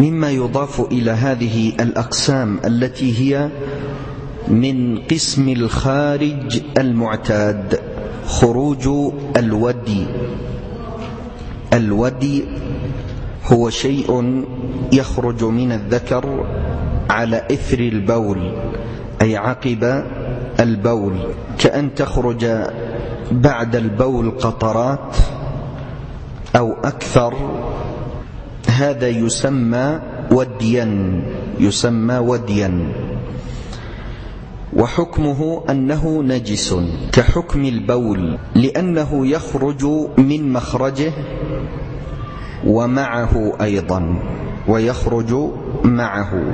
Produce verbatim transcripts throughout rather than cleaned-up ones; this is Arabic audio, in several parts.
مما يضاف إلى هذه الأقسام التي هي من قسم الخارج المعتاد خروج الودي. الودي هو شيء يخرج من الذكر على إثر البول، أي عقب البول، كأن تخرج بعد البول قطرات أو أكثر. هذا يسمى وديا، يسمى وديا. وحكمه أنه نجس كحكم البول، لأنه يخرج من مخرجه ومعه أيضا، ويخرج معه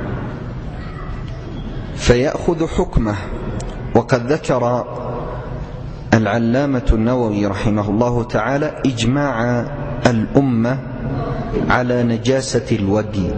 فيأخذ حكمه. وقد ذكر العلامة النووي رحمه الله تعالى إجماع الأمة على نجاسة الودي.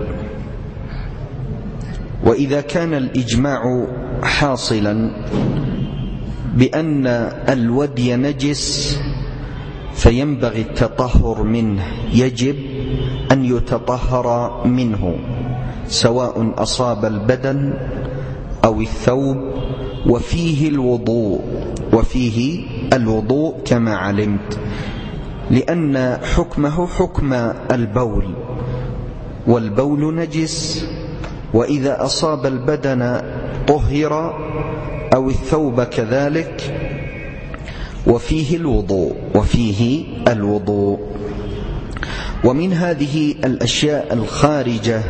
وإذا كان الإجماع حاصلا بأن الودي نجس فينبغي التطهر منه، يجب أن يتطهر منه سواء أصاب البدن أو الثوب. وفيه الوضوء، وفيه الوضوء كما علمت، لأن حكمه حكم البول، والبول نجس، وإذا أصاب البدن طهر أو الثوب كذلك. وفيه الوضوء، وفيه الوضوء. ومن هذه الأشياء الخارجة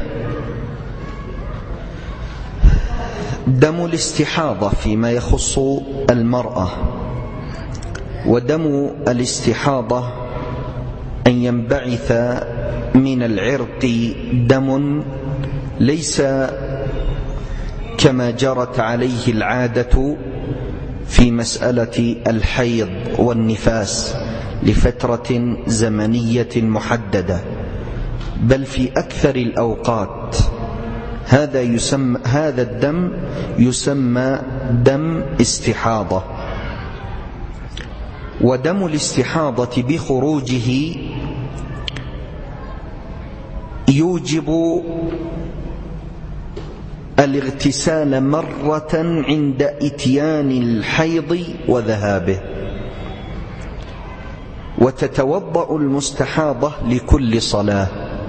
دم الاستحاضة فيما يخص المرأة. ودم الاستحاضة أن ينبعث من العرق دم ليس كما جرت عليه العادة في مسألة الحيض والنفاس لفترة زمنية محددة، بل في أكثر الأوقات. هذا يسمى هذا الدم يسمى دم استحاضة. ودم الاستحاضة بخروجه يوجب الاغتسال مرة عند إتيان الحيض وذهابه، وتتوضأ المستحاضة لكل صلاة.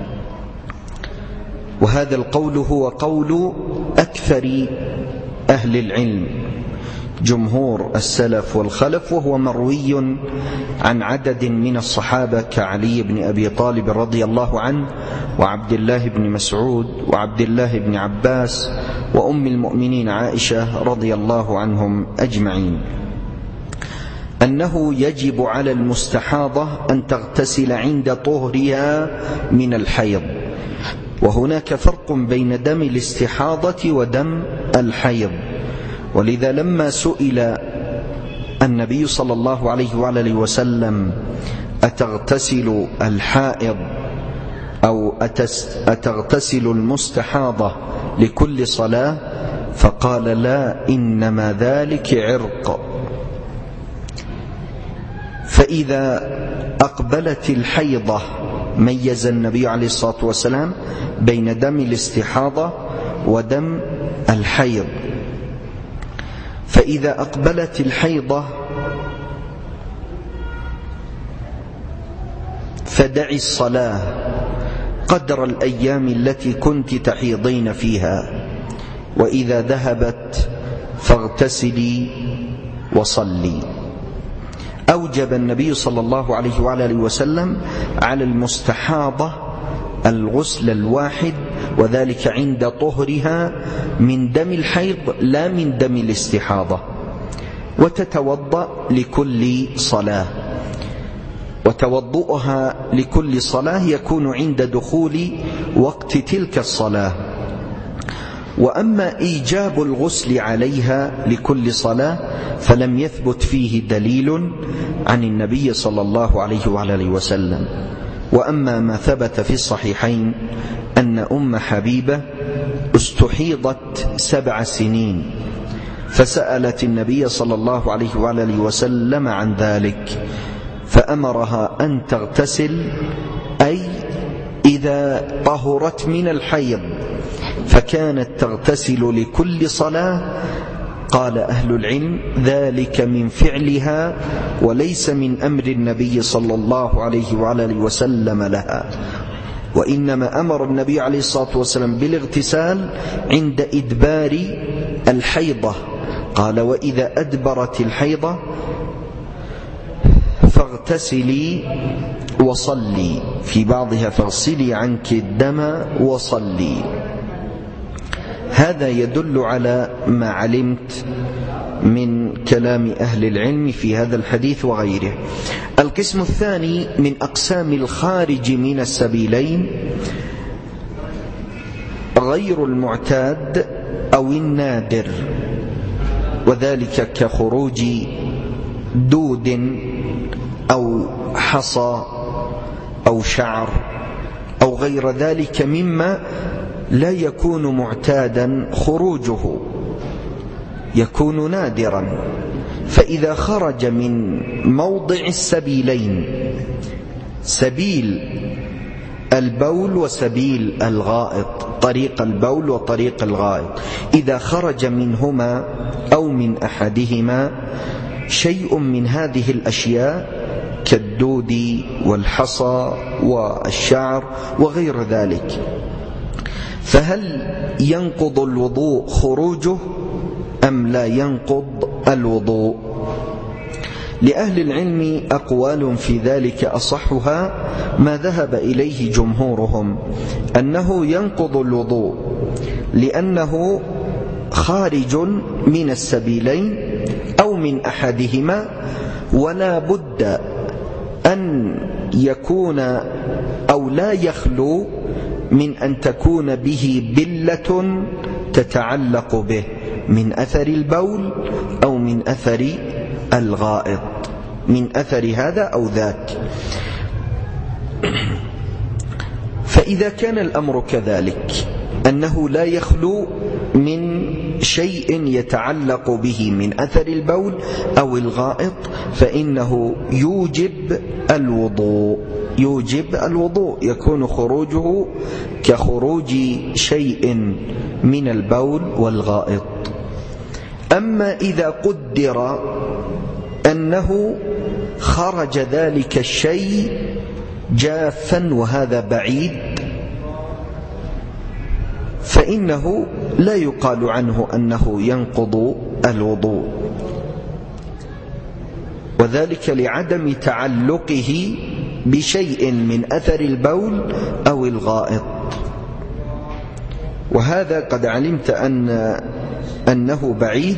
وهذا القول هو قول أكثر أهل العلم، جمهور السلف والخلف، وهو مروي عن عدد من الصحابة كعلي بن أبي طالب رضي الله عنه، وعبد الله بن مسعود، وعبد الله بن عباس، وأم المؤمنين عائشة رضي الله عنهم أجمعين، أنه يجب على المستحاضة أن تغتسل عند طهرها من الحيض. وهناك فرق بين دم الاستحاضة ودم الحيض. ولذا لما سئل النبي صلى الله عليه وآله وسلم أتغتسل الحائض أو أتغتسل المستحاضة لكل صلاة، فقال لا، إنما ذلك عرق. فإذا أقبلت الحيضة ميز النبي عليه الصلاة والسلام بين دم الاستحاضة ودم الحيض. فإذا أقبلت الحيضة فدعي الصلاة قدر الأيام التي كنت تحيضين فيها، وإذا ذهبت فاغتسلي وصلي. أوجب النبي صلى الله عليه وآله وسلم على المستحاضة الغسل الواحد، وذلك عند طهرها من دم الحيض لا من دم الاستحاضة، وتتوضأ لكل صلاة. وتوضؤها لكل صلاة يكون عند دخول وقت تلك الصلاة. وأما إيجاب الغسل عليها لكل صلاة فلم يثبت فيه دليل عن النبي صلى الله عليه وآله وسلم. وأما ما ثبت في الصحيحين أن أم حبيبة استحيضت سبع سنين فسألت النبي صلى الله عليه وآله وسلم عن ذلك، فأمرها أن تغتسل، أي إذا إذا طهرت من الحيض فكانت تغتسل لكل صلاة، قال أهل العلم ذلك من فعلها وليس من أمر النبي صلى الله عليه وعلى آله وسلم لها، وإنما أمر النبي عليه الصلاة والسلام بالاغتسال عند إدبار الحيضة. قال وإذا أدبرت الحيضة فاغتسلي وصلي، في بعضها فاغسلي عنك الدم وصلي. هذا يدل على ما علمت من كلام أهل العلم في هذا الحديث وغيره. القسم الثاني من أقسام الخارج من السبيلين غير المعتاد أو النادر، وذلك كخروج دود أو حصى أو شعر أو غير ذلك مما لا يكون معتادا خروجه، يكون نادرا. فإذا خرج من موضع السبيلين، سبيل البول وسبيل الغائط، طريق البول وطريق الغائط، إذا خرج منهما أو من أحدهما شيء من هذه الأشياء كالدود والحصى والشعر وغير ذلك، فهل ينقض الوضوء خروجه أم لا ينقض الوضوء؟ لأهل العلم أقوال في ذلك، أصحها ما ذهب إليه جمهورهم أنه ينقض الوضوء، لأنه خارج من السبيلين أو من أحدهما، ولا بد أن يكون أو لا يخلو من أن تكون به بلة تتعلق به من أثر البول أو من أثر الغائط، من أثر هذا أو ذاك. فإذا كان الأمر كذلك أنه لا يخلو من شيء يتعلق به من أثر البول أو الغائط فإنه يوجب الوضوء، يوجب الوضوء، يكون خروجه كخروج شيء من البول والغائط. أما إذا قدر أنه خرج ذلك الشيء جافا وهذا بعيد، فإنه لا يقال عنه أنه ينقض الوضوء، وذلك لعدم تعلقه بشيء من أثر البول أو الغائط. وهذا قد علمت أن أنه بعيد،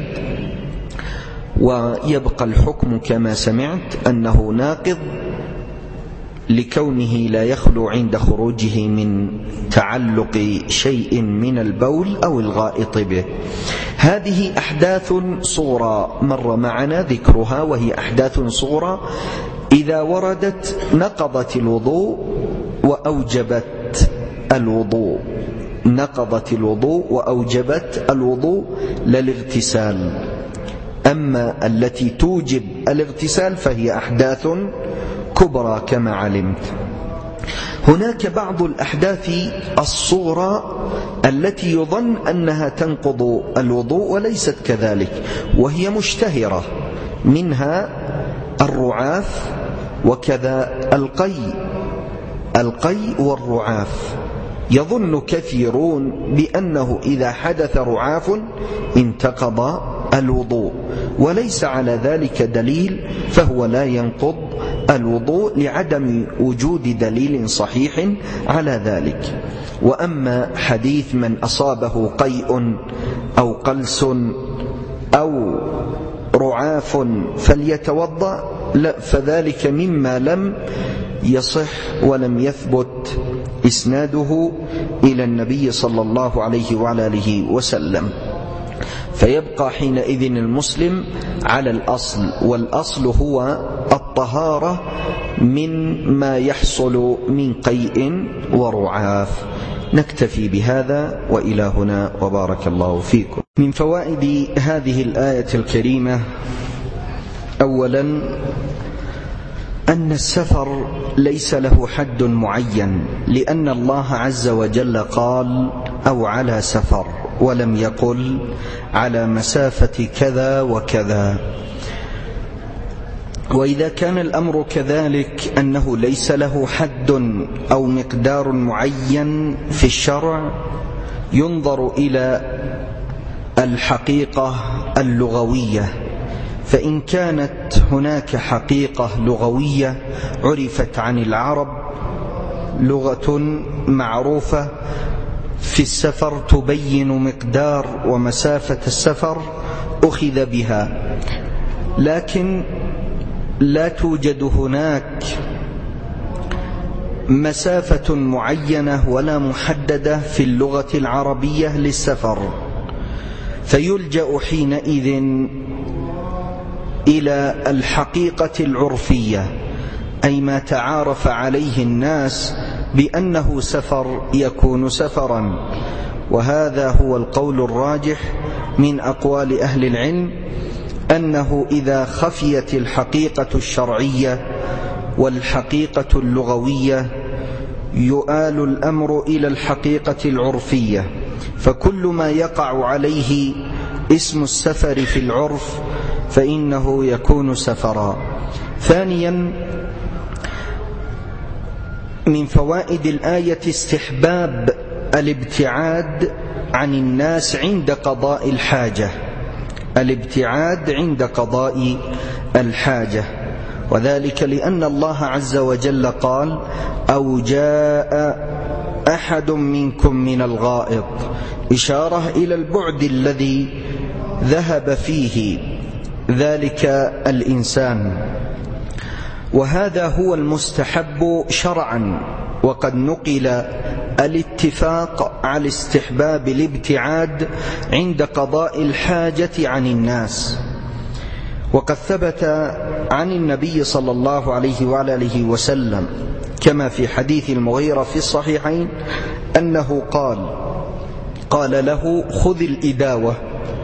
ويبقى الحكم كما سمعت أنه ناقض لكونه لا يخلو عند خروجه من تعلق شيء من البول أو الغائط به. هذه أحداث صغرى مر معنا ذكرها، وهي أحداث صغرى إذا وردت نقضت الوضوء وأوجبت الوضوء، نقضت الوضوء وأوجبت الوضوء للاغتسال. أما التي توجب الاغتسال فهي أحداث كبرى كما علمت. هناك بعض الأحداث الصغرى التي يظن أنها تنقض الوضوء وليست كذلك، وهي مشتهرة، منها الرعاف وكذا القي، القي والرعاف. يظن كثيرون بأنه إذا حدث رعاف انتقض الوضوء، وليس على ذلك دليل، فهو لا ينقض الوضوء لعدم وجود دليل صحيح على ذلك. وأما حديث من أصابه قيء أو قلس أو رعاف فليتوضأ، لا، فذلك مما لم يصح ولم يثبت إسناده إلى النبي صلى الله عليه وعلى آله وسلم. فيبقى حينئذ المسلم على الأصل، والأصل هو الطهارة من ما يحصل من قيء ورعاف. نكتفي بهذا وإلى هنا، وبارك الله فيكم. من فوائد هذه الآية الكريمة: أولا أن السفر ليس له حد معين، لأن الله عز وجل قال أو على سفر، ولم يقل على مسافة كذا وكذا. وإذا كان الأمر كذلك أنه ليس له حد أو مقدار معين في الشرع، ينظر إلى الحقيقة اللغوية، فإن كانت هناك حقيقة لغوية عرفت عن العرب، لغة معروفة في السفر تبين مقدار ومسافة السفر، أخذ بها. لكن لا توجد هناك مسافة معينة ولا محددة في اللغة العربية للسفر، فيلجأ حينئذ إلى الحقيقة العرفية، أي ما تعارف عليه الناس بأنه سفر يكون سفرا. وهذا هو القول الراجح من أقوال أهل العلم، أنه إذا خفيت الحقيقة الشرعية والحقيقة اللغوية يؤال الأمر إلى الحقيقة العرفية، فكل ما يقع عليه اسم السفر في العرف فإنه يكون سفرا. ثانيا، من فوائد الآية استحباب الابتعاد عن الناس عند قضاء الحاجة، الابتعاد عند قضاء الحاجة، وذلك لأن الله عز وجل قال أو جاء أحد منكم من الغائط، إشارة إلى البعد الذي ذهب فيه ذلك الإنسان، وهذا هو المستحب شرعا. وقد نقل الاتفاق على استحباب الابتعاد عند قضاء الحاجة عن الناس. وقد ثبت عن النبي صلى الله عليه وآله وسلم كما في حديث المغيرة في الصحيحين أنه قال قال له خذ الإداوة،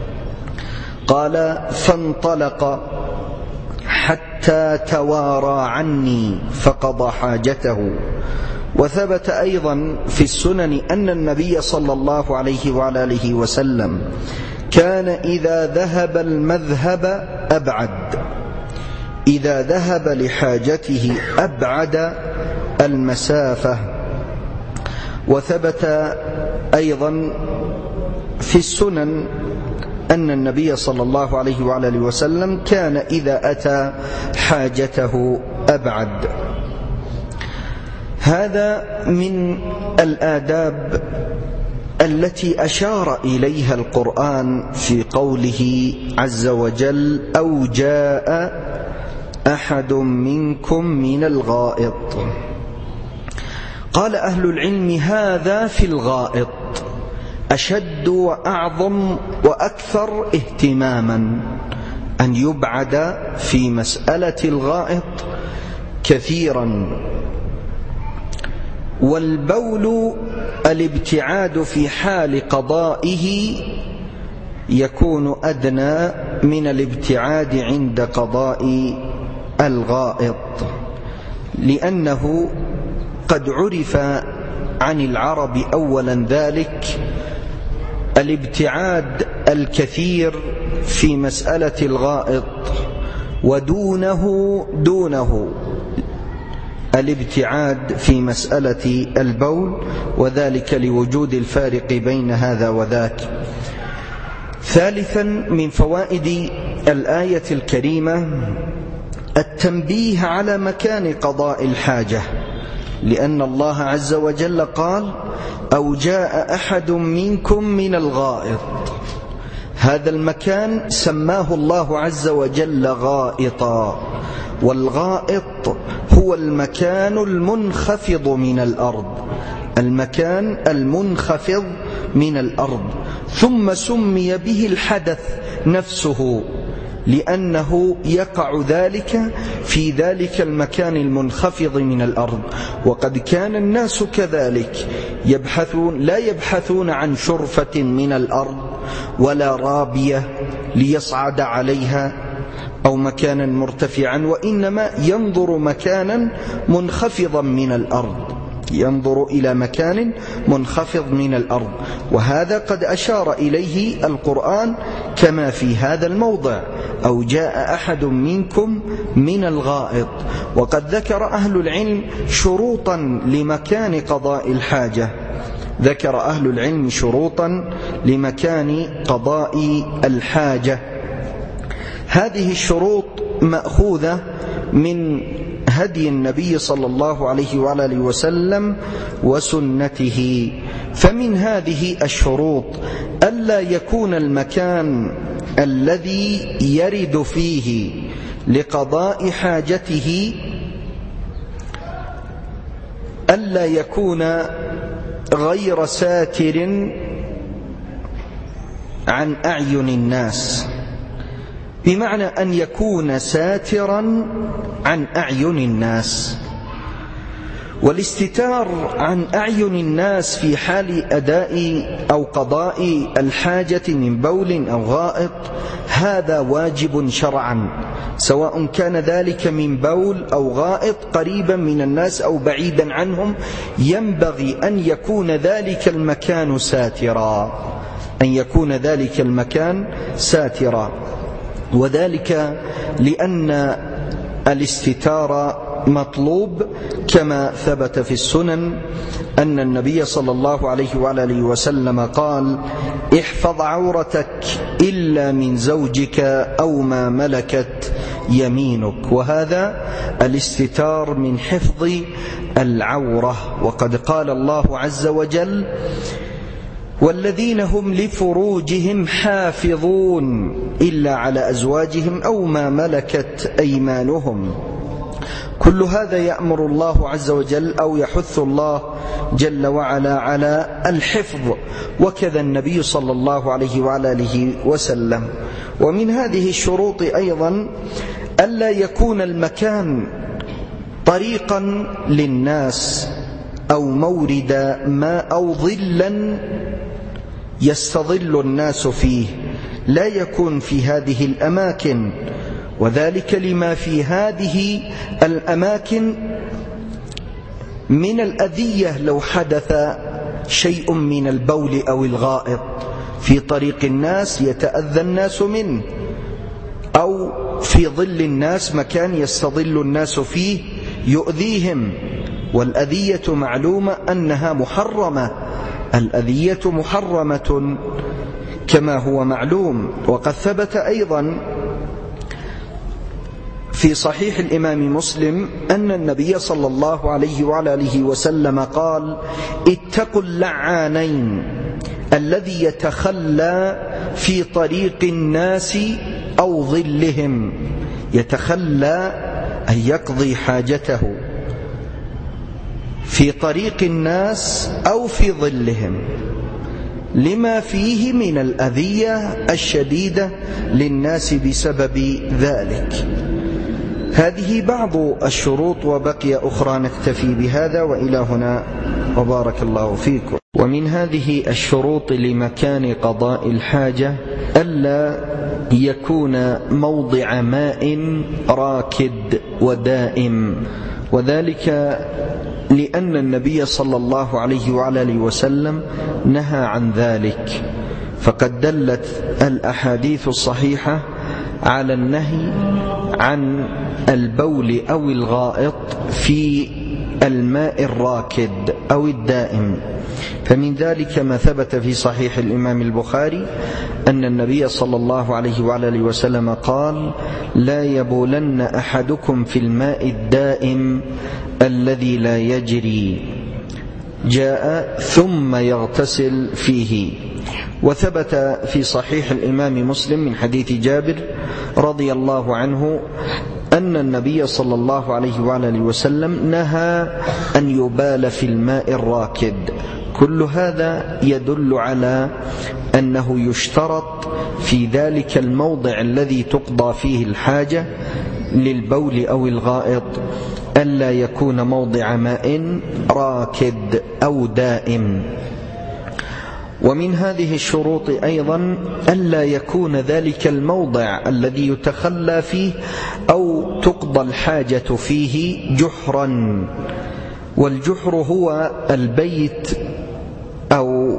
قال فانطلق حتى توارى عني فقضى حاجته. وثبت أيضا في السنن أن النبي صلى الله عليه وآله وسلم كان إذا ذهب المذهب أبعد، إذا ذهب لحاجته أبعد المسافة. وثبت أيضا في السنن أن النبي صلى الله عليه وآله وسلم كان إذا أتى حاجته أبعد. هذا من الآداب التي أشار إليها القرآن في قوله عز وجل أو جاء أحد منكم من الغائط. قال أهل العلم هذا في الغائط أشد وأعظم وأكثر اهتماما، أن يبعد في مسألة الغائط كثيرا. والبول الابتعاد في حال قضائه يكون أدنى من الابتعاد عند قضاء الغائط، لأنه قد عرف عن العرب أولا ذلك الابتعاد الكثير في مسألة الغائط، ودونه دونه الابتعاد في مسألة البول، وذلك لوجود الفارق بين هذا وذاك. ثالثا، من فوائد الآية الكريمة التنبيه على مكان قضاء الحاجة، لأن الله عز وجل قال أو جاء أحد منكم من الغائط. هذا المكان سماه الله عز وجل غائطا، والغائط هو المكان المنخفض من الأرض، المكان المنخفض من الأرض، ثم سمي به الحدث نفسه لأنه يقع ذلك في ذلك المكان المنخفض من الأرض. وقد كان الناس كذلك يبحثون لا يبحثون عن شرفة من الأرض ولا رابية ليصعد عليها، أو مكانا مرتفعا، وإنما ينظر مكانا منخفضا من الأرض، ينظر إلى مكان منخفض من الأرض. وهذا قد أشار إليه القرآن كما في هذا الموضع: أو جاء أحد منكم من الغائط. وقد ذكر أهل العلم شروطا لمكان قضاء الحاجة، ذكر أهل العلم شروطا لمكان قضاء الحاجة. هذه الشروط مأخوذة من هدي النبي صلى الله عليه وعلى آله وسلم وسنته. فمن هذه الشروط ألا يكون المكان الذي يرد فيه لقضاء حاجته ألا يكون غير ساتر عن أعين الناس، بمعنى أن يكون ساترا عن أعين الناس. والاستتار عن أعين الناس في حال أداء أو قضاء الحاجة من بول أو غائط هذا واجب شرعا، سواء كان ذلك من بول أو غائط قريبا من الناس أو بعيدا عنهم، ينبغي أن يكون ذلك المكان ساترا، أن يكون ذلك المكان ساترا. وذلك لأن الاستتار مطلوب، كما ثبت في السنن أن النبي صلى الله عليه وعلى آله وسلم قال: احفظ عورتك إلا من زوجك أو ما ملكت يمينك. وهذا الاستتار من حفظ العورة. وقد قال الله عز وجل: والذين هم لفروجهم حافظون إلا على أزواجهم أو ما ملكت أيمانهم. كل هذا يأمر الله عز وجل أو يحث الله جل وعلا على الحفظ، وكذا النبي صلى الله عليه وعلى آله وسلم. ومن هذه الشروط أيضا ألا يكون المكان طريقا للناس أو مورد ماء أو ظلا يستظل الناس فيه، لا يكون في هذه الأماكن، وذلك لما في هذه الأماكن من الأذية لو حدث شيء من البول أو الغائط في طريق الناس يتأذى الناس منه، أو في ظل الناس مكان يستظل الناس فيه يؤذيهم. والأذية معلومة أنها محرمة، الأذية محرمة كما هو معلوم. وقد ثبت أيضا في صحيح الإمام مسلم أن النبي صلى الله عليه وعلى آله وسلم قال: اتقوا اللعانين، الذي يتخلى في طريق الناس أو ظلهم، يتخلى أن يقضي حاجته في طريق الناس أو في ظلهم، لما فيه من الأذية الشديدة للناس بسبب ذلك. هذه بعض الشروط، وبقي أخرى نكتفي بهذا، وإلى هنا وبارك الله فيكم. ومن هذه الشروط لمكان قضاء الحاجة ألا يكون موضع ماء راكد ودائم، وذلك لأن النبي صلى الله عليه وعلى آله وسلم نهى عن ذلك. فقد دلت الأحاديث الصحيحة على النهي عن البول أو الغائط في الماء الراكد أو الدائم. فمن ذلك ما ثبت في صحيح الإمام البخاري أن النبي صلى الله عليه وعلى آله وسلم قال: لا يبولن أحدكم في الماء الدائم الذي لا يجري، جاء ثم يغتسل فيه. وثبت في صحيح الإمام مسلم من حديث جابر رضي الله عنه أن النبي صلى الله عليه وعلى آله وسلم نهى أن يبال في الماء الراكد. كل هذا يدل على أنه يشترط في ذلك الموضع الذي تقضى فيه الحاجة للبول أو الغائط ألا يكون موضع ماء راكد أو دائم. ومن هذه الشروط أيضا ألا يكون ذلك الموضع الذي يتخلى فيه أو تقضى الحاجة فيه جحرا، والجحر هو البيت أو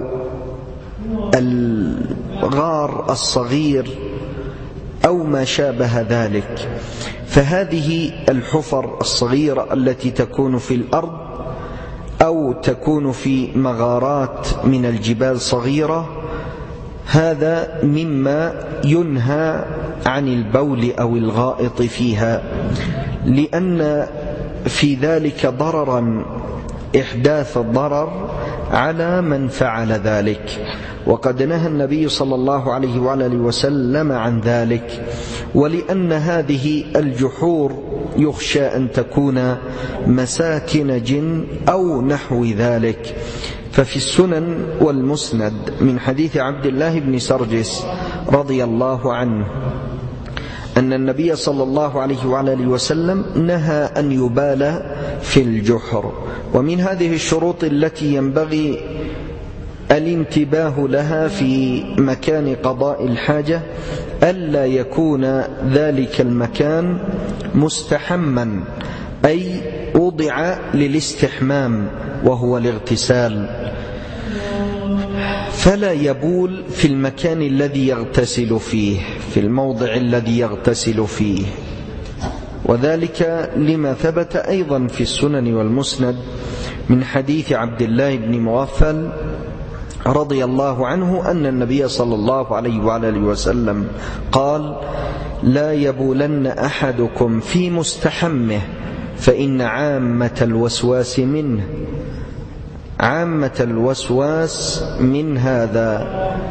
الغار الصغير أو ما شابه ذلك. فهذه الحفر الصغيرة التي تكون في الأرض أو تكون في مغارات من الجبال صغيرة، هذا مما ينهى عن البول أو الغائط فيها، لأن في ذلك ضررا، إحداث الضرر على من فعل ذلك، وقد نهى النبي صلى الله عليه وعلى آله وسلم عن ذلك. ولأن هذه الجحور يخشى أن تكون مساكن جن أو نحو ذلك. ففي السنن والمسند من حديث عبد الله بن سرجس رضي الله عنه أن النبي صلى الله عليه وعلى آله وسلم نهى أن يبال في الجحر. ومن هذه الشروط التي ينبغي الانتباه لها في مكان قضاء الحاجة ألا يكون ذلك المكان مستحما، أي وضع للاستحمام وهو الاغتسال، فلا يبول في المكان الذي يغتسل فيه، في الموضع الذي يغتسل فيه. وذلك لما ثبت أيضا في السنن والمسند من حديث عبد الله بن مغفل رضي الله عنه أن النبي صلى الله عليه وعلى آله وسلم قال: لا يبولن أحدكم في مستحمه فإن عامة الوسواس منه. عامة الوسواس من هذا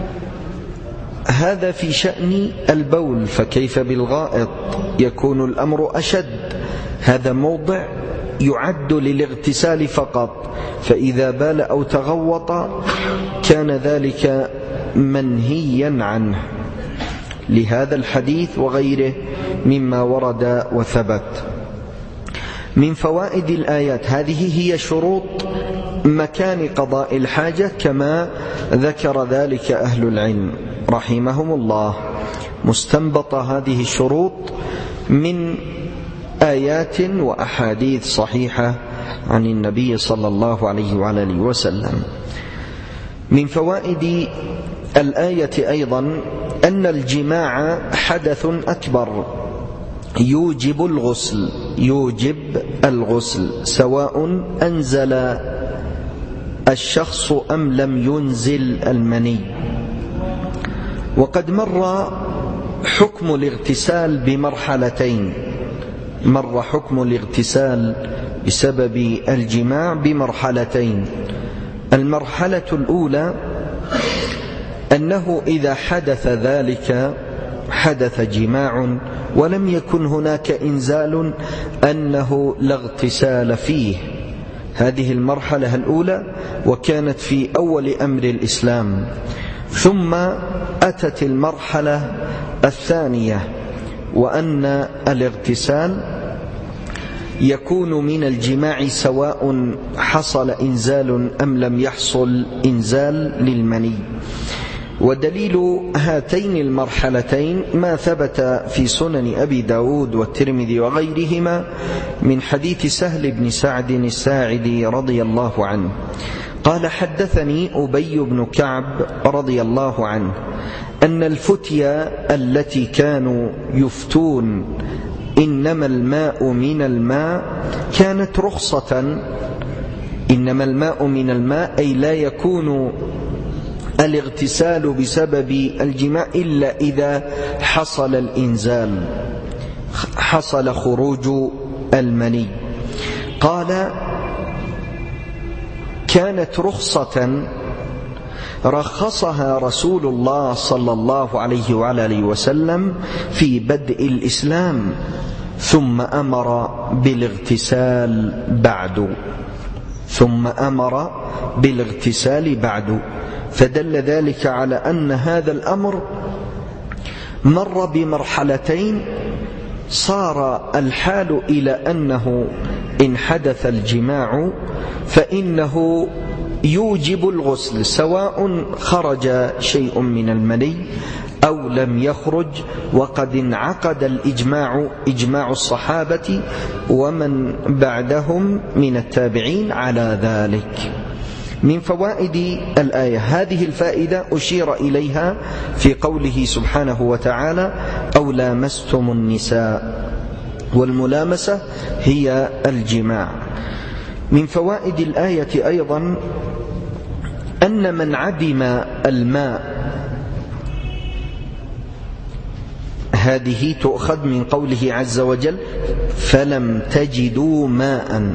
هذا في شأن البول، فكيف بالغائط؟ يكون الأمر أشد. هذا موضع يعد للاغتسال فقط، فإذا بال أو تغوط كان ذلك منهيا عنه، لهذا الحديث وغيره مما ورد وثبت. من فوائد الآيات هذه هي شروط مكان قضاء الحاجة كما ذكر ذلك أهل العلم رحمهم الله. مستنبط هذه الشروط من آيات وأحاديث صحيحة عن النبي صلى الله عليه وعلى آله وسلم. من فوائد الآية أيضا أن الجماع حدث أكبر يوجب الغسل يوجب الغسل سواء أنزل الشخص أم لم ينزل المني. وقد مر حكم الاغتسال بمرحلتين، مر حكم الاغتسال بسبب الجماع بمرحلتين. المرحلة الأولى أنه إذا حدث ذلك، حدث جماع ولم يكن هناك إنزال، أنه لا اغتسال فيه. هذه المرحلة الأولى وكانت في أول أمر الإسلام. ثم أتت المرحلة الثانية، وأن الاغتسال يكون من الجماع سواء حصل إنزال أم لم يحصل إنزال للمني. ودليل هاتين المرحلتين ما ثبت في سنن أبي داود والترمذي وغيرهما من حديث سهل بن سعد الساعدي رضي الله عنه قال: حدثني أبي بن كعب رضي الله عنه أن الفتية التي كانوا يفتون إنما الماء من الماء كانت رخصة. إنما الماء من الماء أي لا يكون الاغتسال بسبب الجماع إلا إذا حصل الإنزال، حصل خروج المني. قال: كانت رخصة رخصها رسول الله صلى الله عليه وعلى آله وسلم في بدء الإسلام، ثم أمر بالاغتسال بعد ثم أمر بالاغتسال بعد فدل ذلك على أن هذا الأمر مر بمرحلتين. صار الحال إلى أنه إن حدث الجماع فإنه يوجب الغسل سواء خرج شيء من المني أو لم يخرج، وقد انعقد الإجماع إجماع الصحابة ومن بعدهم من التابعين على ذلك. من فوائد الآية هذه الفائدة أشير إليها في قوله سبحانه وتعالى أو لامستم النساء، والملامسة هي الجماع. من فوائد الآية أيضا أن من عدم الماء، هذه تؤخذ من قوله عز وجل فلم تجدوا ماء.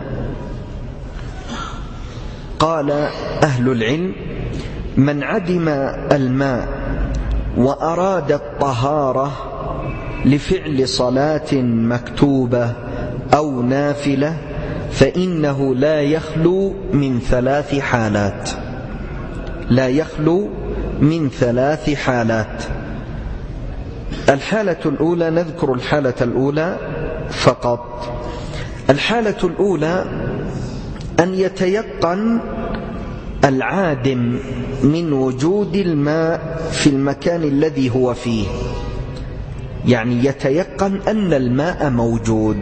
قال أهل العلم من عدم الماء وأراد الطهارة لفعل صلاة مكتوبة أو نافلة فإنه لا يخلو من ثلاث حالات لا يخلو من ثلاث حالات. الحالة الأولى، نذكر الحالة الأولى فقط. الحالة الأولى أن يتيقن العادم من وجود الماء في المكان الذي هو فيه، يعني يتيقن أن الماء موجود،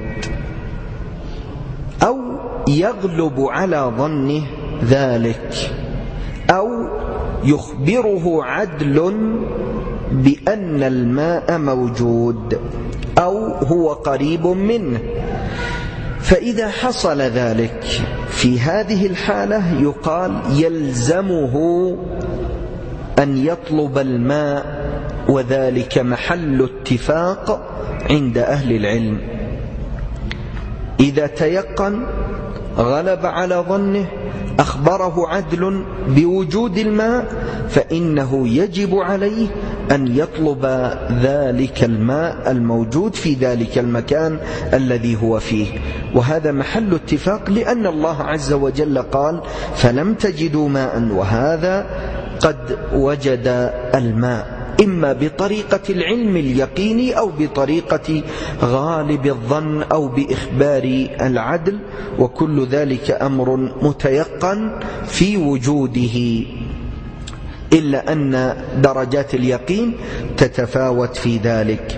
أو يغلب على ظنه ذلك، أو يخبره عدل بأن الماء موجود أو هو قريب منه. فإذا حصل ذلك في هذه الحالة يقال يلزمه أن يطلب الماء، وذلك محل اتفاق عند أهل العلم. إذا تيقن غلب على ظنه أخبره عدل بوجود الماء فإنه يجب عليه أن يطلب ذلك الماء الموجود في ذلك المكان الذي هو فيه، وهذا محل اتفاق، لأن الله عز وجل قال فلم تجدوا ماء، وهذا قد وجد الماء إما بطريقة العلم اليقيني أو بطريقة غالب الظن أو بإخبار العدل، وكل ذلك أمر متيقن في وجوده، إلا أن درجات اليقين تتفاوت في ذلك.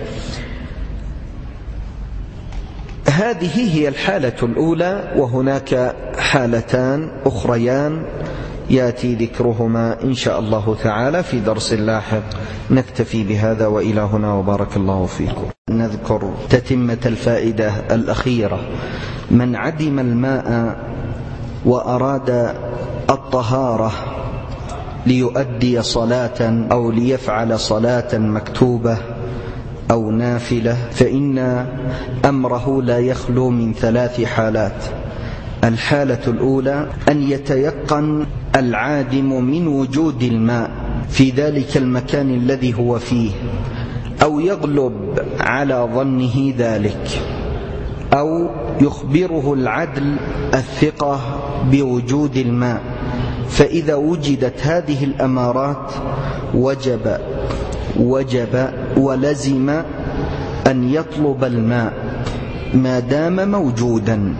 هذه هي الحالة الأولى، وهناك حالتان أخريان يأتي ذكرهما إن شاء الله تعالى في درس لاحق. نكتفي بهذا وإلى هنا، وبارك الله فيكم. نذكر تتمة الفائدة الأخيرة. من عدم الماء وأراد الطهارة ليؤدي صلاة أو ليفعل صلاة مكتوبة أو نافلة فإن أمره لا يخلو من ثلاث حالات. الحالة الأولى أن يتيقن العادم من وجود الماء في ذلك المكان الذي هو فيه، أو يغلب على ظنه ذلك، أو يخبره العدل الثقة بوجود الماء. فإذا وجدت هذه الأمارات وجب وجب ولزم أن يطلب الماء ما دام موجودا.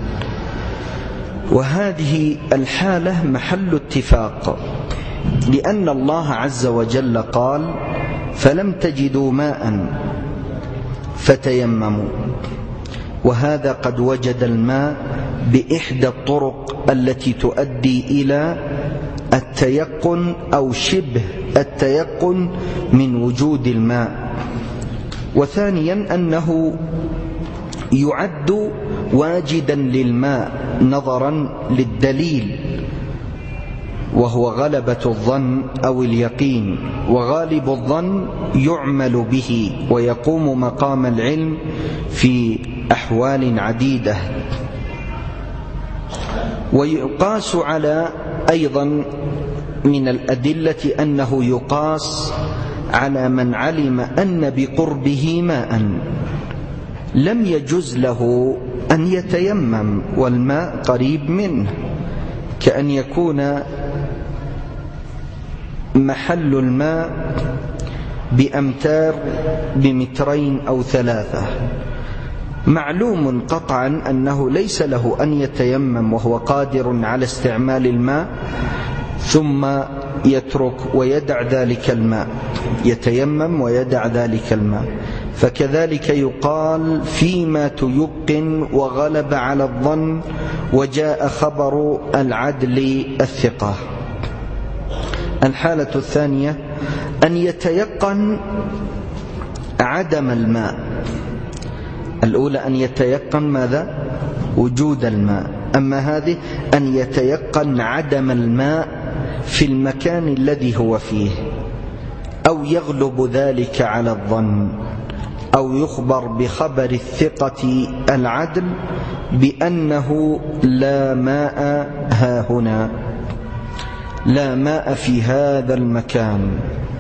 وهذه الحالة محل اتفاق، لأن الله عز وجل قال فلم تجدوا ماء فتيمموا، وهذا قد وجد الماء بإحدى الطرق التي تؤدي إلى التيقن أو شبه التيقن من وجود الماء. وثانيا أنه يعد واجدا للماء نظرا للدليل، وهو غلبة الظن أو اليقين، وغالب الظن يعمل به ويقوم مقام العلم في أحوال عديدة. ويقاس على أيضا من الأدلة أنه يقاس على من علم أن بقربه ماء لم يجز له أن يتيمم والماء قريب منه، كأن يكون محل الماء بأمتار بمترين أو ثلاثة. معلوم قطعا أنه ليس له أن يتيمم وهو قادر على استعمال الماء ثم يترك ويدع ذلك الماء، يتيمم ويدع ذلك الماء. فكذلك يقال فيما تيقن وغلب على الظن وجاء خبر العدل الثقة. الحالة الثانية أن يتيقن عدم الماء. الأولى أن يتيقن ماذا؟ وجود الماء. أما هذه أن يتيقن عدم الماء في المكان الذي هو فيه، أو يغلب ذلك على الظن، أو يخبر بخبر الثقة العدل بأنه لا ماء هاهنا، لا ماء في هذا المكان.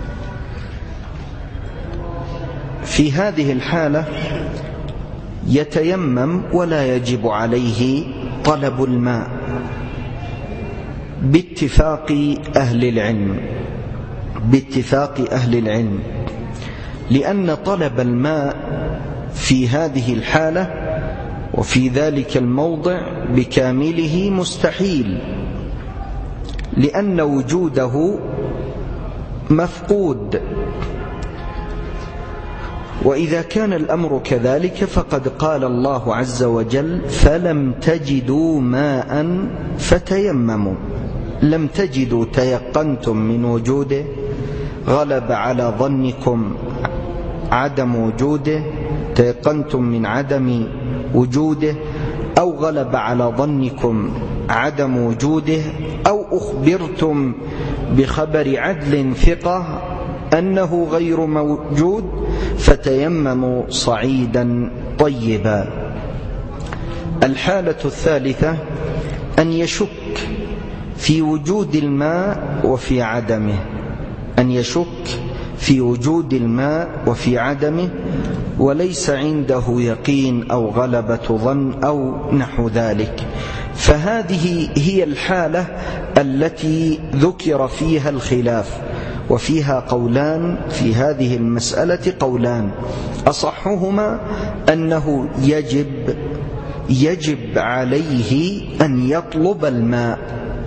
في هذه الحالة يتيمم ولا يجب عليه طلب الماء باتفاق أهل العلم، باتفاق أهل العلم، لأن طلب الماء في هذه الحالة وفي ذلك الموضع بكامله مستحيل، لأن وجوده مفقود. وإذا كان الأمر كذلك فقد قال الله عز وجل: فلم تجدوا ماء فتيمموا. لم تجدوا تيقنتم من وجوده، غلب على ظنكم عدم وجوده، تيقنتم من عدم وجوده، أو غلب على ظنكم عدم وجوده، أو أخبرتم بخبر عدل ثقة أنه غير موجود، فتيمموا صعيدا طيبا. الحالة الثالثة أن يشك في وجود الماء وفي عدمه، أن يشك في وجود الماء وفي عدمه وليس عنده يقين أو غلبة ظن أو نحو ذلك. فهذه هي الحالة التي ذكر فيها الخلاف، وفيها قولان في هذه المسألة، قولان أصحهما أنه يجب يجب عليه أن يطلب الماء،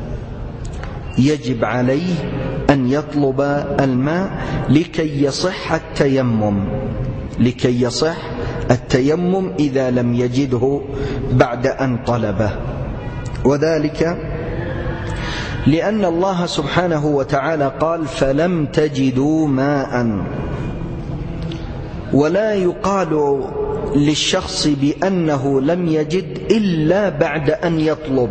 يجب عليه أن يطلب الماء لكي يصح التيمم، لكي يصح التيمم إذا لم يجده بعد أن طلبه. وذلك لأن الله سبحانه وتعالى قال: فلم تجدوا ماء، ولا يقال للشخص بأنه لم يجد إلا بعد أن يطلب،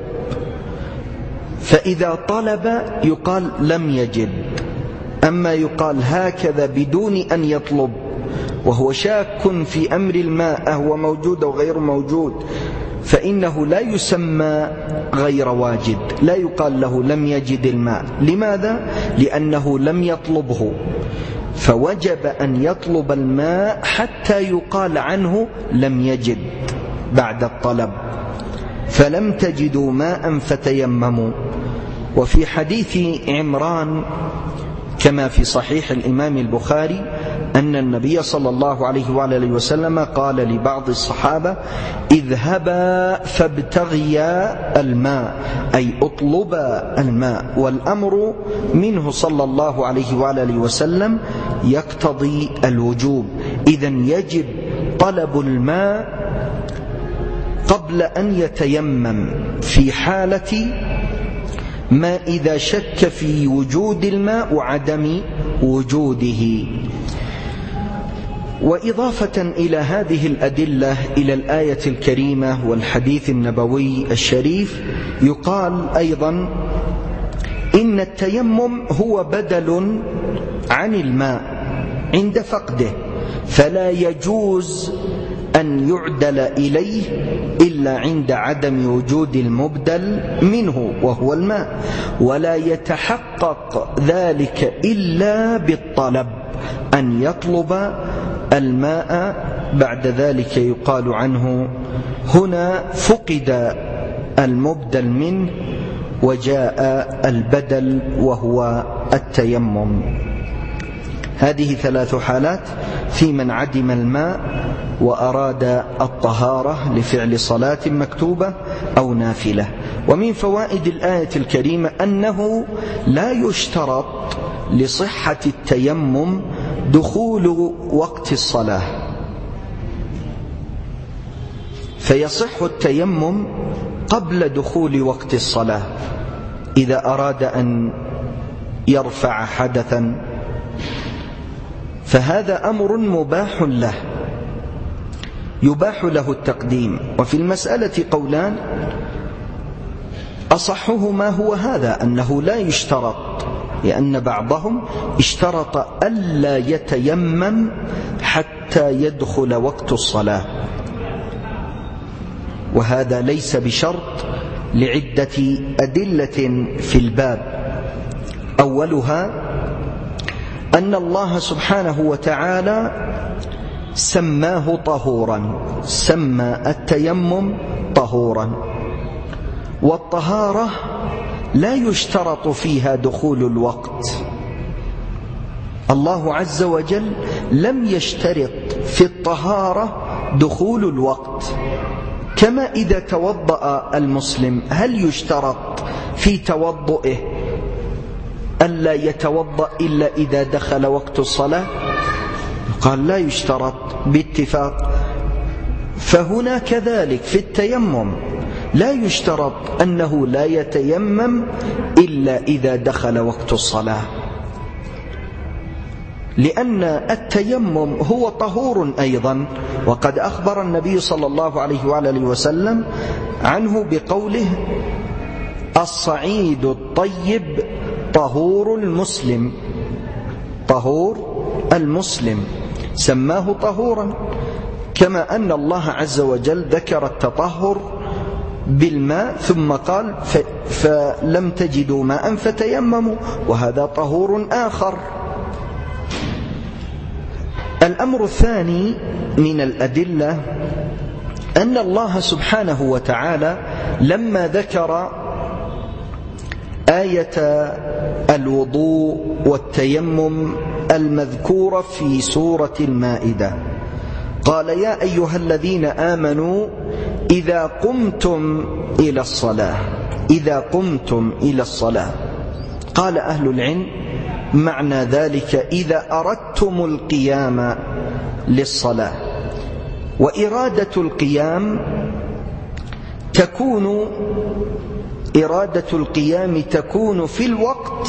فإذا طلب يقال لم يجد. أما يقال هكذا بدون أن يطلب وهو شاك في أمر الماء هو موجود أو غير موجود، فإنه لا يسمى غير واجد، لا يقال له لم يجد الماء. لماذا؟ لأنه لم يطلبه، فوجب أن يطلب الماء حتى يقال عنه لم يجد بعد الطلب. فلم تجدوا ماء فتيمموا. وفي حديث عمران كما في صحيح الإمام البخاري أن النبي صلى الله عليه وآله وسلم قال لبعض الصحابة: اذهبا فابتغيا الماء، أي اطلبا الماء. والأمر منه صلى الله عليه وآله وسلم يقتضي الوجوب، إذن يجب طلب الماء قبل أن يتيمم في حالة ما إذا شك في وجود الماء وعدم وجوده. وإضافة إلى هذه الأدلة إلى الآية الكريمة والحديث النبوي الشريف، يقال أيضا إن التيمم هو بدل عن الماء عند فقده، فلا يجوز أن يعدل إليه إلا عند عدم وجود المبدل منه وهو الماء، ولا يتحقق ذلك إلا بالطلب، أن يطلب الماء. بعد ذلك يقال عنه هنا فقد المبدل منه وجاء البدل وهو التيمم. هذه ثلاث حالات في من عدم الماء وأراد الطهارة لفعل صلاة مكتوبة أو نافلة. ومن فوائد الآية الكريمة أنه لا يشترط لصحة التيمم دخول وقت الصلاة، فيصح التيمم قبل دخول وقت الصلاة إذا أراد أن يرفع حدثا، فهذا أمر مباح له، يباح له التقديم. وفي المسألة قولان، أصحهما هو هذا أنه لا يشترط، لأن بعضهم اشترط ألا يتيمم حتى يدخل وقت الصلاة، وهذا ليس بشرط لعدة أدلة في الباب. أولها أن الله سبحانه وتعالى سماه طهورا، سمى التيمم طهورا، والطهارة لا يشترط فيها دخول الوقت. الله عز وجل لم يشترط في الطهارة دخول الوقت، كما إذا توضأ المسلم هل يشترط في توضئه ألا يتوضأ إلا إذا دخل وقت الصلاة؟ قال لا يشترط باتفاق. فهنا كذلك في التيمم لا يشترط أنه لا يتيمم إلا إذا دخل وقت الصلاة، لأن التيمم هو طهور أيضا، وقد أخبر النبي صلى الله عليه وآله وسلم عنه بقوله: الصعيد الطيب طهور المسلم، طهور المسلم، سماه طهورا. كما أن الله عز وجل ذكر التطهر بالماء ثم قال: فلم تجدوا ماء فتيمموا، وهذا طهور آخر. الأمر الثاني من الأدلة أن الله سبحانه وتعالى لما ذكر آية الوضوء والتيمم المذكورة في سورة المائدة قال: يا أيها الذين آمنوا إذا قمتم إلى الصلاة، إذا قمتم إلى الصلاة. قال أهل العلم معنى ذلك إذا أردتم القيام للصلاة، وإرادة القيام تكون إرادة القيام تكون في الوقت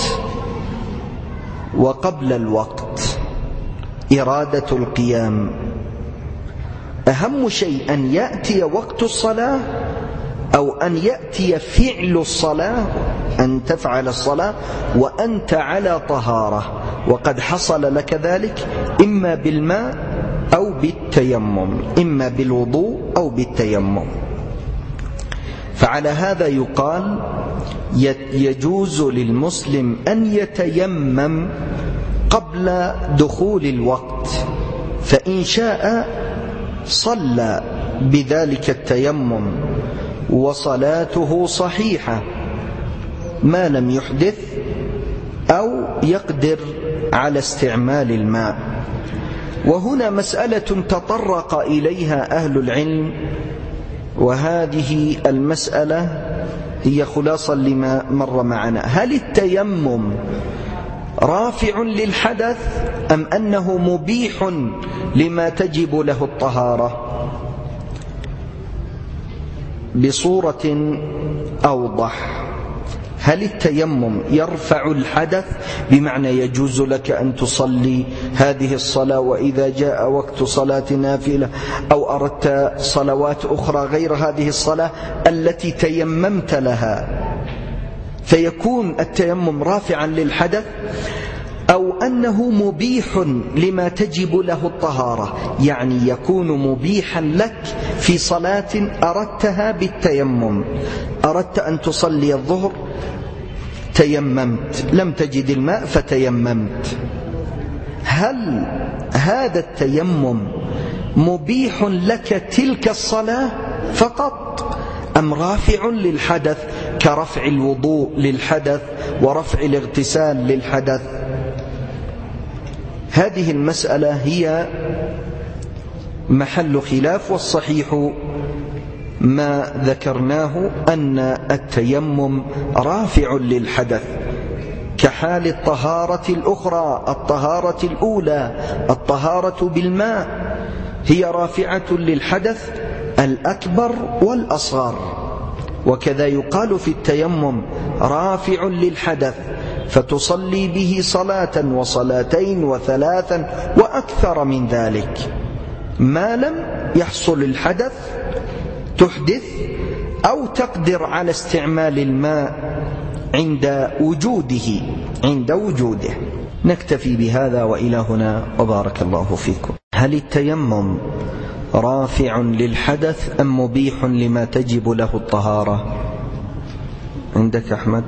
وقبل الوقت. إرادة القيام أهم شيء أن يأتي وقت الصلاة أو أن يأتي فعل الصلاة، أن تفعل الصلاة وأنت على طهارة، وقد حصل لك ذلك إما بالماء أو بالتيمم، إما بالوضوء أو بالتيمم. فعلى هذا يقال يجوز للمسلم أن يتيمم قبل دخول الوقت، فإن شاء صلى بذلك التيمم وصلاته صحيحة ما لم يحدث أو يقدر على استعمال الماء. وهنا مسألة تطرق إليها أهل العلم، وهذه المسألة هي خلاصة لما مر معنا: هل التيمم رافع للحدث أم أنه مبيح لما تجب له الطهارة؟ بصورة أوضح، هل التيمم يرفع الحدث بمعنى يجوز لك أن تصلي هذه الصلاة وإذا جاء وقت صلاة نافلة أو أردت صلوات أخرى غير هذه الصلاة التي تيممت لها فيكون التيمم رافعا للحدث، أو أنه مبيح لما تجب له الطهارة، يعني يكون مبيحا لك في صلاة أردتها بالتيمم. أردت أن تصلي الظهر تيممت، لم تجد الماء فتيممت، هل هذا التيمم مبيح لك تلك الصلاة فقط أم رافع للحدث كرفع الوضوء للحدث ورفع الاغتسال للحدث؟ هذه المسألة هي محل خلاف، والصحيح ما ذكرناه أن التيمم رافع للحدث كحال الطهارة الأخرى، الطهارة الأولى الطهارة بالماء هي رافعة للحدث الأكبر والأصغر. وكذا يقال في التيمم رافع للحدث، فتصلي به صلاة وصلاتين وثلاثا وأكثر من ذلك ما لم يحصل الحدث تحدث أو تقدر على استعمال الماء عند وجوده عند وجوده. نكتفي بهذا وإلى هنا وبارك الله فيكم. هل التيمم رافع للحدث أم مبيح لما تجب له الطهارة؟ عندك أحمد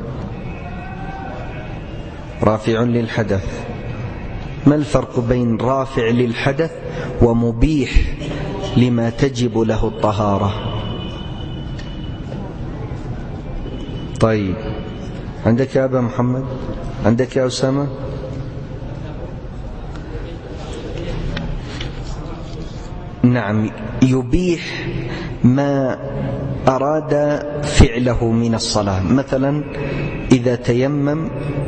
رافع للحدث. ما الفرق بين رافع للحدث ومبيح لما تجب له الطهارة؟ طيب، عندك يا أبا محمد؟ عندك يا أسامة؟ نعم، يبيح ما أراد فعله من الصلاة. مثلا إذا تيمم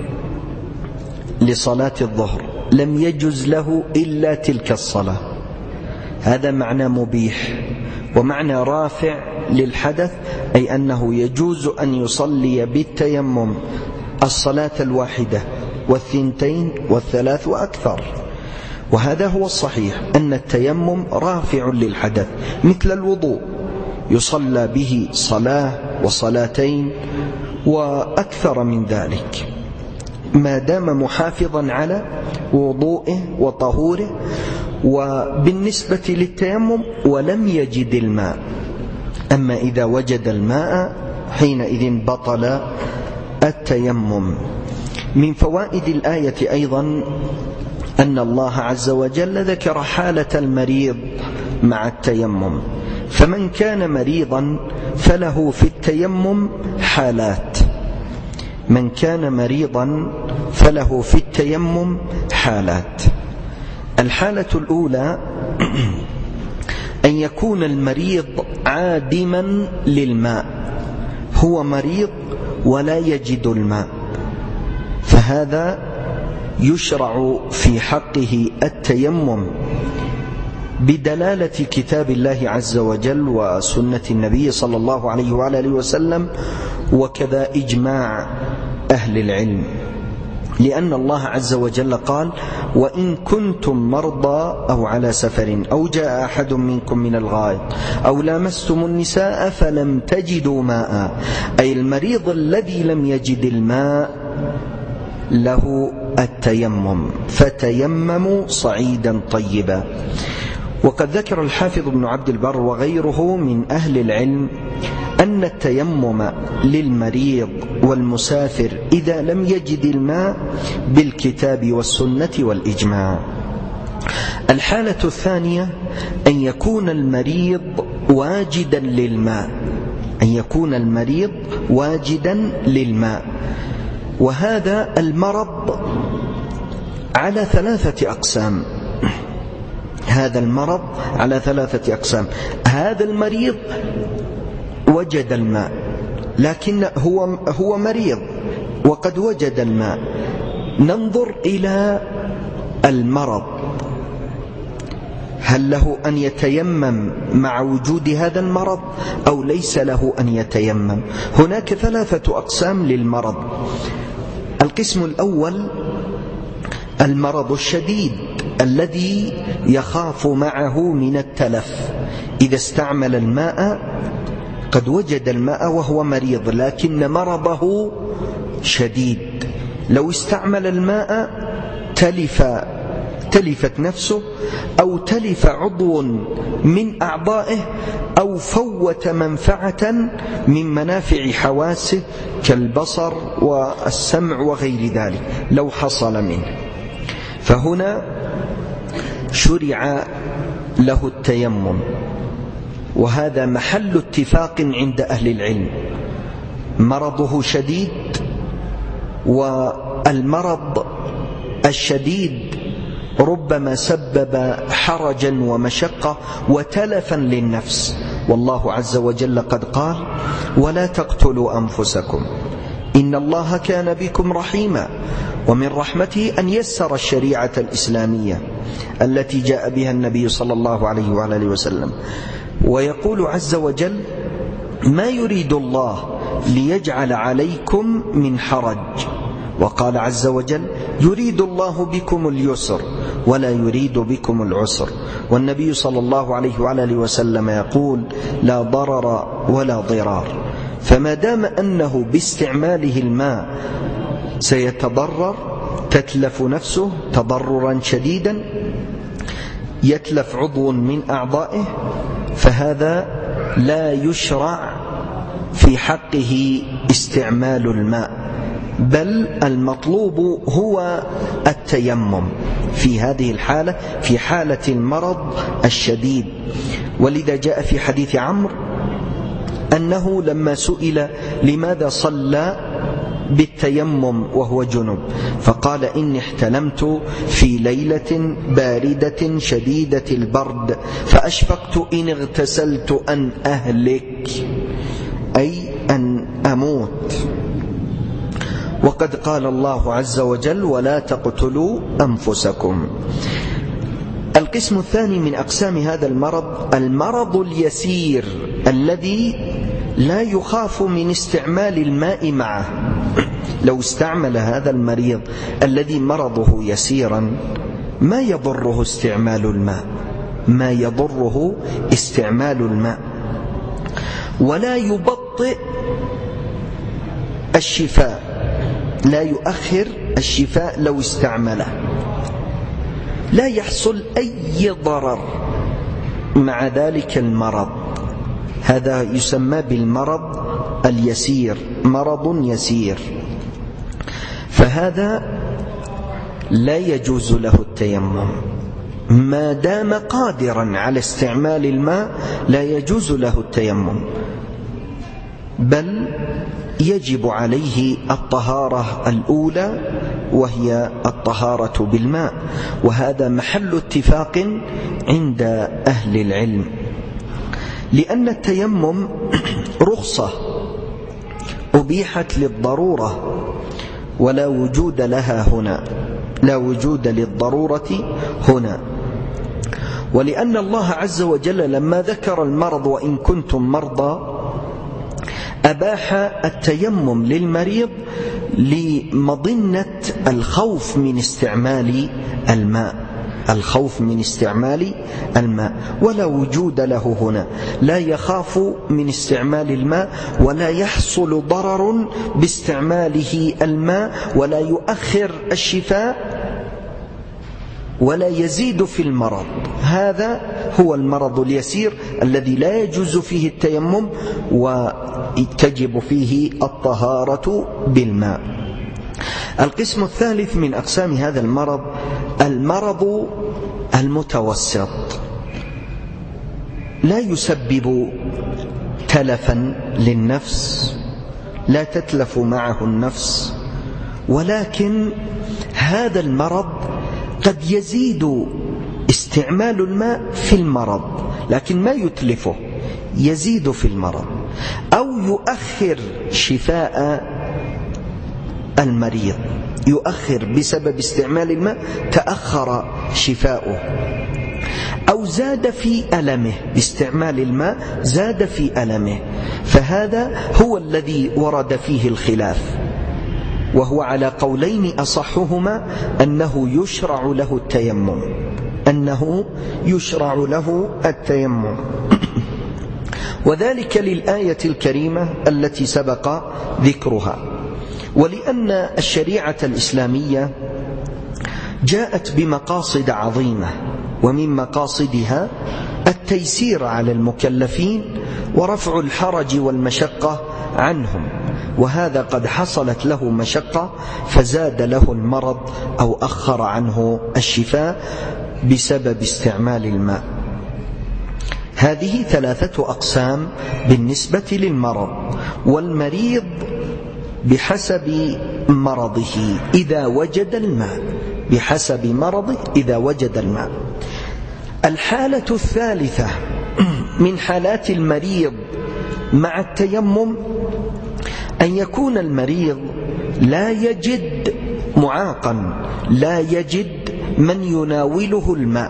لصلاة الظهر لم يجز له إلا تلك الصلاة، هذا معنى مبيح. ومعنى رافع للحدث أي أنه يجوز أن يصلي بالتيمم الصلاة الواحدة والثنتين والثلاث وأكثر. وهذا هو الصحيح، أن التيمم رافع للحدث مثل الوضوء، يصلى به صلاة وصلاتين وأكثر من ذلك ما دام محافظا على وضوئه وطهوره. وبالنسبة للتيمم ولم يجد الماء، أما إذا وجد الماء حينئذ بطل التيمم. من فوائد الآية أيضا أن الله عز وجل ذكر حالة المريض مع التيمم، فمن كان مريضا فله في التيمم حالات. من كان مريضا فله في التيمم حالات. الحالة الأولى أن يكون المريض عادما للماء، هو مريض ولا يجد الماء، فهذا يشرع في حقه التيمم بدلالة كتاب الله عز وجل وسنة النبي صلى الله عليه وعلى آله وسلم، وكذا إجماع أهل العلم، لأن الله عز وجل قال: وإن كنتم مرضى أو على سفر أو جاء أحد منكم من الغائط أو لامستم النساء فلم تجدوا ماء، أي المريض الذي لم يجد الماء له التيمم، فتيمموا صعيدا طيبا. وقد ذكر الحافظ ابن عبد البر وغيره من أهل العلم أن التيمم للمريض والمسافر إذا لم يجد الماء بالكتاب والسنة والإجماع. الحالة الثانية أن يكون المريض واجدا للماء، أن يكون المريض واجدا للماء، وهذا المرض على ثلاثة أقسام. هذا المرض على ثلاثة أقسام. هذا المريض وجد الماء لكن هو هو مريض وقد وجد الماء. ننظر إلى المرض، هل له أن يتيمم مع وجود هذا المرض أو ليس له أن يتيمم؟ هناك ثلاثة أقسام للمرض. القسم الأول المرض الشديد الذي يخاف معه من التلف، إذا استعمل الماء قد وجد الماء وهو مريض لكن مرضه شديد، لو استعمل الماء تلف تلفت نفسه أو تلف عضو من أعضائه أو فوت منفعة من منافع حواسه كالبصر والسمع وغير ذلك لو حصل منه، فهنا شرع له التيمم، وهذا محل اتفاق عند أهل العلم. مرضه شديد، والمرض الشديد ربما سبب حرجا ومشقة وتلفا للنفس، والله عز وجل قد قال: ولا تقتلوا أنفسكم إن الله كان بكم رحيما. ومن رحمته أن يسر الشريعة الإسلامية التي جاء بها النبي صلى الله عليه وعلى آله وسلم. ويقول عز وجل: ما يريد الله ليجعل عليكم من حرج. وقال عز وجل: يريد الله بكم اليسر ولا يريد بكم العسر. والنبي صلى الله عليه وعلى آله وسلم يقول: لا ضرر ولا ضرار. فما دام أنه باستعماله الماء سيتضرر، تتلف نفسه تضررا شديدا، يتلف عضو من أعضائه، فهذا لا يشرع في حقه استعمال الماء، بل المطلوب هو التيمم في هذه الحالة، في حالة المرض الشديد. ولذا جاء في حديث عمرو أنه لما سئل لماذا صلى بالتيمم وهو جنب، فقال: إني احتلمت في ليلة باردة شديدة البرد فأشفقت إن اغتسلت أن أهلك، أي أن أموت. وقد قال الله عز وجل: ولا تقتلوا أنفسكم. القسم الثاني من أقسام هذا المرض المرض اليسير الذي لا يخاف من استعمال الماء معه. لو استعمل هذا المريض الذي مرضه يسيرا ما يضره استعمال الماء، ما يضره استعمال الماء، ولا يبطئ الشفاء، لا يؤخر الشفاء لو استعمله، لا يحصل أي ضرر مع ذلك المرض. هذا يسمى بالمرض اليسير، مرض يسير، فهذا لا يجوز له التيمم ما دام قادرا على استعمال الماء، لا يجوز له التيمم، بل يجب عليه الطهارة الأولى وهي الطهارة بالماء. وهذا محل اتفاق عند أهل العلم، لأن التيمم رخصة أبيحت للضرورة ولا وجود لها هنا، لا وجود للضرورة هنا. ولأن الله عز وجل لما ذكر المرض وإن كنتم مرضى أباح التيمم للمريض لمظنة الخوف من استعمال الماء، الخوف من استعمال الماء، ولا وجود له هنا، لا يخاف من استعمال الماء ولا يحصل ضرر باستعماله الماء، ولا يؤخر الشفاء ولا يزيد في المرض. هذا هو المرض اليسير الذي لا يجوز فيه التيمم وتجب فيه الطهارة بالماء. القسم الثالث من أقسام هذا المرض المرض المتوسط، لا يسبب تلفا للنفس، لا تتلف معه النفس، ولكن هذا المرض قد يزيد استعمال الماء في المرض لكن ما يتلفه، يزيد في المرض، أو يؤخر شفاء المريض، يؤخر بسبب استعمال الماء تأخر شفاؤه، أو زاد في ألمه باستعمال الماء، زاد في ألمه. فهذا هو الذي ورد فيه الخلاف، وهو على قولين أصحهما أنه يشرع له التيمم، أنه يشرع له التيمم وذلك للآية الكريمة التي سبق ذكرها. ولأن الشريعة الإسلامية جاءت بمقاصد عظيمة، ومن مقاصدها التيسير على المكلفين ورفع الحرج والمشقة عنهم، وهذا قد حصلت له مشقة فزاد له المرض أو أخر عنه الشفاء بسبب استعمال الماء. هذه ثلاثة أقسام بالنسبة للمرض، والمريض بحسب مرضه إذا وجد الماء، بحسب مرضه إذا وجد الماء. الحالة الثالثة من حالات المريض مع التيمم أن يكون المريض لا يجد معاقا، لا يجد من يناوله الماء،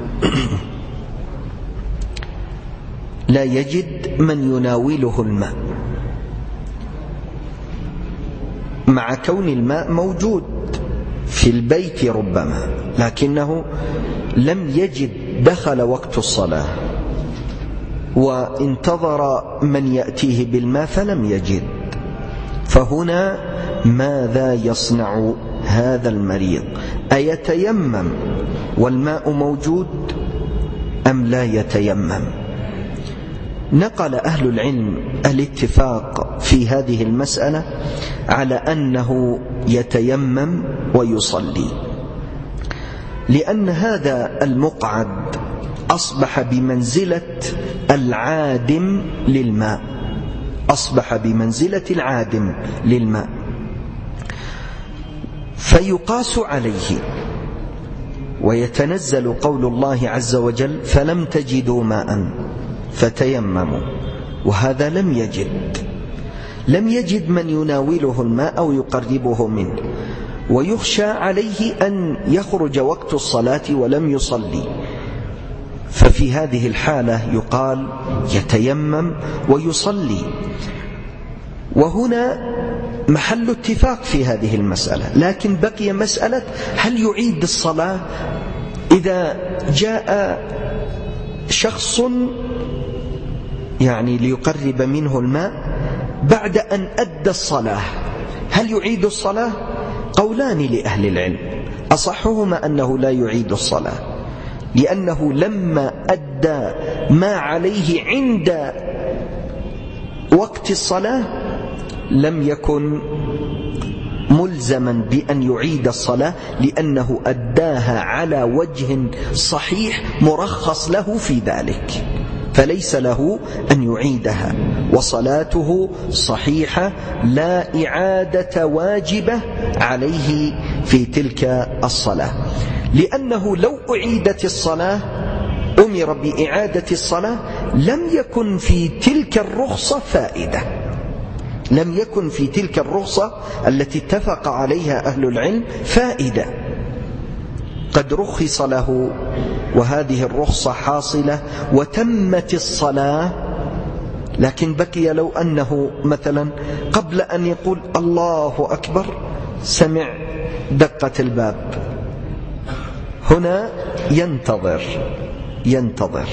لا يجد من يناوله الماء، مع كون الماء موجود في البيت ربما، لكنه لم يجد، دخل وقت الصلاة وانتظر من يأتيه بالماء فلم يجد. فهنا ماذا يصنع هذا المريض؟ أيتيمم والماء موجود أم لا يتيمم؟ نقل أهل العلم الاتفاق في هذه المسألة على أنه يتيمم ويصلي، لأن هذا المقعد أصبح بمنزلة العادم للماء، أصبح بمنزلة العادم للماء، فيقاس عليه ويتنزل قول الله عز وجل: فلم تجدوا ماء فتيمموا، وهذا لم يجد لم يجد من يناوله الماء أو يقربه منه، ويخشى عليه أن يخرج وقت الصلاة ولم يصلي، ففي هذه الحالة يقال يتيمم ويصلي. وهنا محل اتفاق في هذه المسألة، لكن بقي مسألة هل يعيد الصلاة إذا جاء شخص يعني ليقرب منه الماء بعد أن أدى الصلاة، هل يعيد الصلاة؟ قولان لأهل العلم، أصحهما أنه لا يعيد الصلاة، لأنه لما أدى ما عليه عند وقت الصلاة لم يكن ملزما بأن يعيد الصلاة، لأنه أداها على وجه صحيح مرخص له في ذلك، فليس له أن يعيدها، وصلاته صحيحة لا إعادة واجبة عليه في تلك الصلاة، لأنه لو أعيدت الصلاة أمر بإعادة الصلاة لم يكن في تلك الرخصة فائدة، لم يكن في تلك الرخصة التي اتفق عليها أهل العلم فائدة، قد رخص له وهذه الرخصة حاصلة وتمت الصلاة، لكن بقي لو أنه مثلا قبل أن يقول الله أكبر سمع دقة الباب، هنا ينتظر ينتظر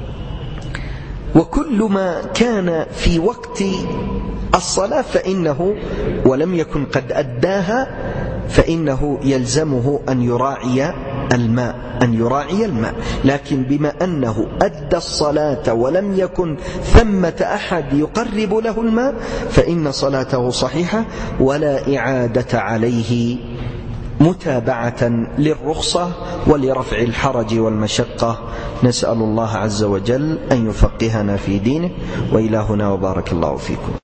وكل ما كان في وقت الصلاة فإنه ولم يكن قد أداها فإنه يلزمه أن يراعي الماء أن يراعي الماء لكن بما أنه أدى الصلاة ولم يكن ثمة أحد يقرب له الماء فإن صلاته صحيحة ولا إعادة عليه، متابعة للرخصة ولرفع الحرج والمشقة. نسأل الله عز وجل أن يفقهنا في دينه، وإلهنا وبارك الله فيكم.